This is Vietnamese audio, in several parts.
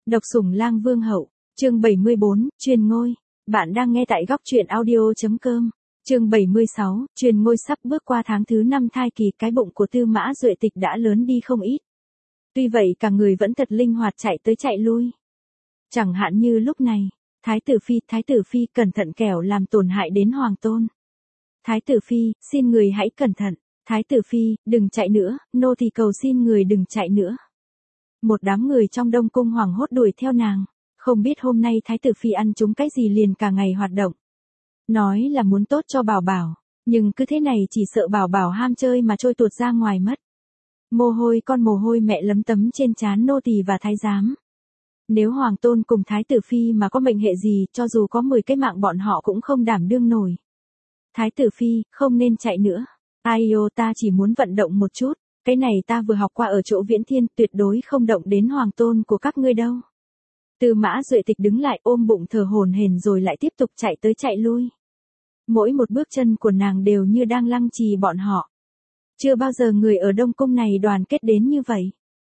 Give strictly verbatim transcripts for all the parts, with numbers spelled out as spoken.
Độc sủng lang vương hậu, chương bảy mươi bốn, truyền ngôi. Bạn đang nghe tại góc truyện audio.com. Chương bảy mươi sáu, truyền ngôi sắp bước qua tháng thứ năm thai kỳ, cái bụng của Tư Mã Duệ Tịch đã lớn đi không ít. Tuy vậy cả người vẫn thật linh hoạt chạy tới chạy lui. Chẳng hạn như lúc này, Thái tử phi, Thái tử phi cẩn thận kẻo làm tổn hại đến hoàng tôn. Thái tử phi, xin người hãy cẩn thận. Thái tử phi, đừng chạy nữa, nô tỳ cầu xin người đừng chạy nữa. Một đám người trong Đông cung hoảng hốt đuổi theo nàng, không biết hôm nay Thái tử phi ăn trúng cái gì liền cả ngày hoạt động. Nói là muốn tốt cho Bảo Bảo, nhưng cứ thế này chỉ sợ Bảo Bảo ham chơi mà trôi tuột ra ngoài mất. Mồ hôi con mồ hôi mẹ lấm tấm trên trán nô tỳ và thái giám. Nếu hoàng tôn cùng Thái tử phi mà có mệnh hệ gì, cho dù có mười cái mạng bọn họ cũng không đảm đương nổi. Thái tử phi, không nên chạy nữa. Ai ô, ta chỉ muốn vận động một chút, cái này ta vừa học qua ở chỗ Viễn Thiên, tuyệt đối không động đến hoàng tôn của các ngươi đâu. Tư Mã Duệ Tịch đứng lại ôm bụng thở hổn hển rồi lại tiếp tục chạy tới chạy lui. Mỗi một bước chân của nàng đều như đang lăng trì bọn họ. Chưa bao giờ người ở Đông Cung này đoàn kết đến như vậy.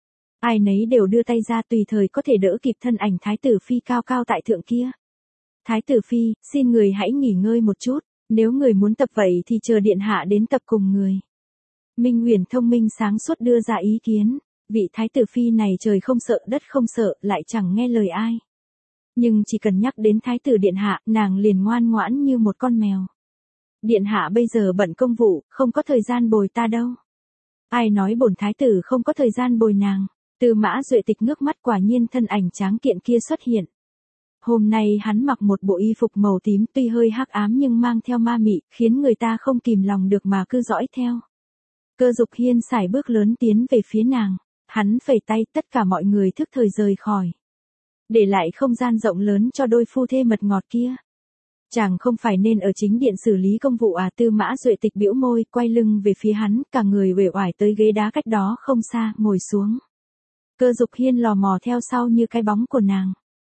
Ai nấy đều đưa tay ra tùy thời có thể đỡ kịp thân ảnh Thái tử phi cao cao tại thượng kia. Thái tử phi, xin người hãy nghỉ ngơi một chút, nếu người muốn tập vậy thì chờ điện hạ đến tập cùng người. Minh Uyển thông minh sáng suốt đưa ra ý kiến, vị Thái tử phi này trời không sợ đất không sợ, lại chẳng nghe lời ai. Nhưng chỉ cần nhắc đến Thái tử điện hạ, nàng liền ngoan ngoãn như một con mèo. Điện hạ bây giờ bận công vụ, không có thời gian bồi ta đâu. Ai nói bổn thái tử không có thời gian bồi nàng. Tư Mã Duệ Tịch ngước mắt, quả nhiên thân ảnh tráng kiện kia xuất hiện. Hôm nay hắn mặc một bộ y phục màu tím, tuy hơi hắc ám nhưng mang theo ma mị, khiến người ta không kìm lòng được mà cứ dõi theo. Cơ Dục Hiên sải bước lớn tiến về phía nàng, hắn phẩy tay, tất cả mọi người thức thời rời khỏi. Để lại không gian rộng lớn cho đôi phu thê mật ngọt kia. Chàng không phải nên ở chính điện xử lý công vụ à? Tư Mã Duệ Tịch bĩu môi, quay lưng về phía hắn, cả người uể oải tới ghế đá cách đó không xa, ngồi xuống. Cơ Dục Hiên lò mò theo sau như cái bóng của nàng.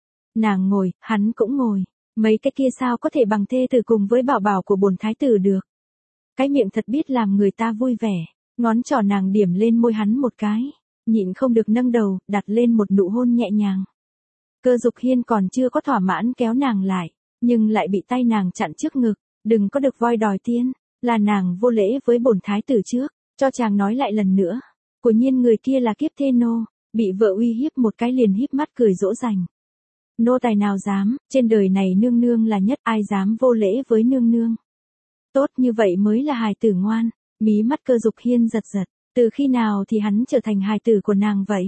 Nàng ngồi, hắn cũng ngồi, mấy cái kia sao có thể bằng thê tử cùng với Bảo Bảo của bổn thái tử được. Cái miệng thật biết làm người ta vui vẻ, ngón trỏ nàng điểm lên môi hắn một cái, nhịn không được nâng đầu, đặt lên một nụ hôn nhẹ nhàng. Cơ Dục Hiên còn chưa có thỏa mãn kéo nàng lại, nhưng lại bị tay nàng chặn trước ngực, đừng có được voi đòi tiên, là nàng vô lễ với bổn thái tử trước, cho chàng nói lại lần nữa. Quả nhiên người kia là kiếp thê nô, bị vợ uy hiếp một cái liền híp mắt cười dỗ dành. Nô tài nào dám, trên đời này nương nương là nhất, ai dám vô lễ với nương nương. Tốt như vậy mới là hài tử ngoan. Mí mắt Cơ Dục Hiên giật giật, từ khi nào thì hắn trở thành hài tử của nàng vậy?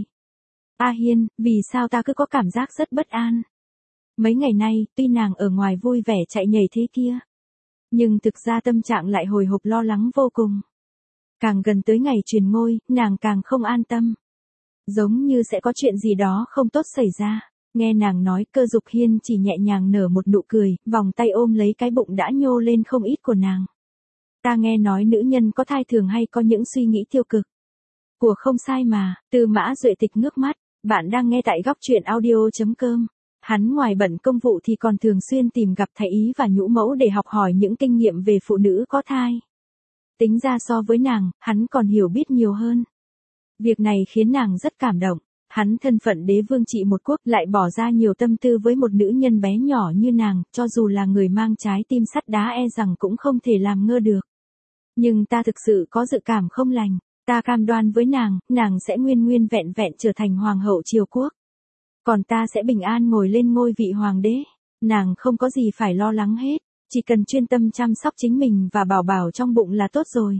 A Hiên, vì sao ta cứ có cảm giác rất bất an? Mấy ngày nay, tuy nàng ở ngoài vui vẻ chạy nhảy thế kia, nhưng thực ra tâm trạng lại hồi hộp lo lắng vô cùng. Càng gần tới ngày truyền ngôi, nàng càng không an tâm. Giống như sẽ có chuyện gì đó không tốt xảy ra. Nghe nàng nói, Cơ Dục Hiên chỉ nhẹ nhàng nở một nụ cười, vòng tay ôm lấy cái bụng đã nhô lên không ít của nàng. Ta nghe nói nữ nhân có thai thường hay có những suy nghĩ tiêu cực. Của không sai mà. Tư Mã Duệ Tịch ngước mắt, bạn đang nghe tại góc truyện audio.com. Hắn ngoài bận công vụ thì còn thường xuyên tìm gặp thái y và nhũ mẫu để học hỏi những kinh nghiệm về phụ nữ có thai. Tính ra so với nàng, hắn còn hiểu biết nhiều hơn. Việc này khiến nàng rất cảm động. Hắn thân phận đế vương trị một quốc lại bỏ ra nhiều tâm tư với một nữ nhân bé nhỏ như nàng, cho dù là người mang trái tim sắt đá e rằng cũng không thể làm ngơ được. Nhưng ta thực sự có dự cảm không lành, ta cam đoan với nàng, nàng sẽ nguyên nguyên vẹn vẹn trở thành hoàng hậu triều quốc. Còn ta sẽ bình an ngồi lên ngôi vị hoàng đế, nàng không có gì phải lo lắng hết, chỉ cần chuyên tâm chăm sóc chính mình và Bảo Bảo trong bụng là tốt rồi.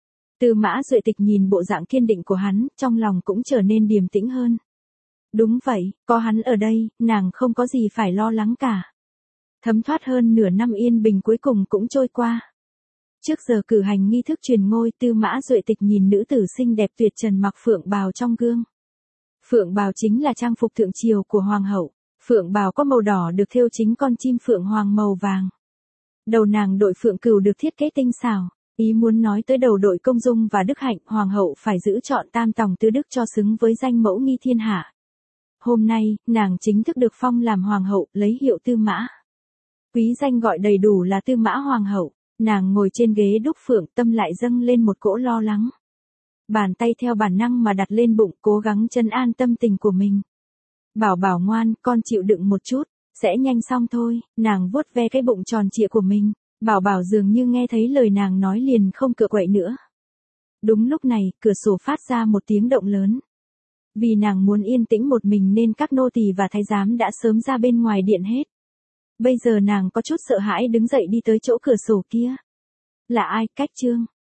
Tư Mã Duệ Tịch nhìn bộ dạng kiên định của hắn, trong lòng cũng trở nên điềm tĩnh hơn. Đúng vậy, có hắn ở đây, nàng không có gì phải lo lắng cả. Thấm thoát hơn nửa năm yên bình cuối cùng cũng trôi qua. Trước giờ cử hành nghi thức truyền ngôi, Tư Mã Duệ Tịch nhìn nữ tử xinh đẹp tuyệt trần mặc phượng bào trong gương. Phượng bào chính là trang phục thượng triều của hoàng hậu. Phượng bào có màu đỏ được thêu chính con chim phượng hoàng màu vàng. Đầu nàng đội phượng cừu được thiết kế tinh xảo. Ý muốn nói tới đầu đội công dung và đức hạnh, hoàng hậu phải giữ chọn tam tòng tứ đức cho xứng với danh mẫu nghi thiên hạ. Hôm nay, nàng chính thức được phong làm hoàng hậu, lấy hiệu Tư Mã. Quý danh gọi đầy đủ là Tư Mã hoàng hậu. Nàng ngồi trên ghế đúc phượng, tâm lại dâng lên một cỗ lo lắng. Bàn tay theo bản năng mà đặt lên bụng, cố gắng trấn an tâm tình của mình. Bảo bảo ngoan, con chịu đựng một chút, sẽ nhanh xong thôi, nàng vuốt ve cái bụng tròn trịa của mình, bảo bảo dường như nghe thấy lời nàng nói liền không cựa quậy nữa. Đúng lúc này, cửa sổ phát ra một tiếng động lớn. Vì nàng muốn yên tĩnh một mình nên các nô tỳ và thái giám đã sớm ra bên ngoài điện hết. Bây giờ nàng có chút sợ hãi đứng dậy đi tới chỗ cửa sổ kia. Là ai, Cách Trương?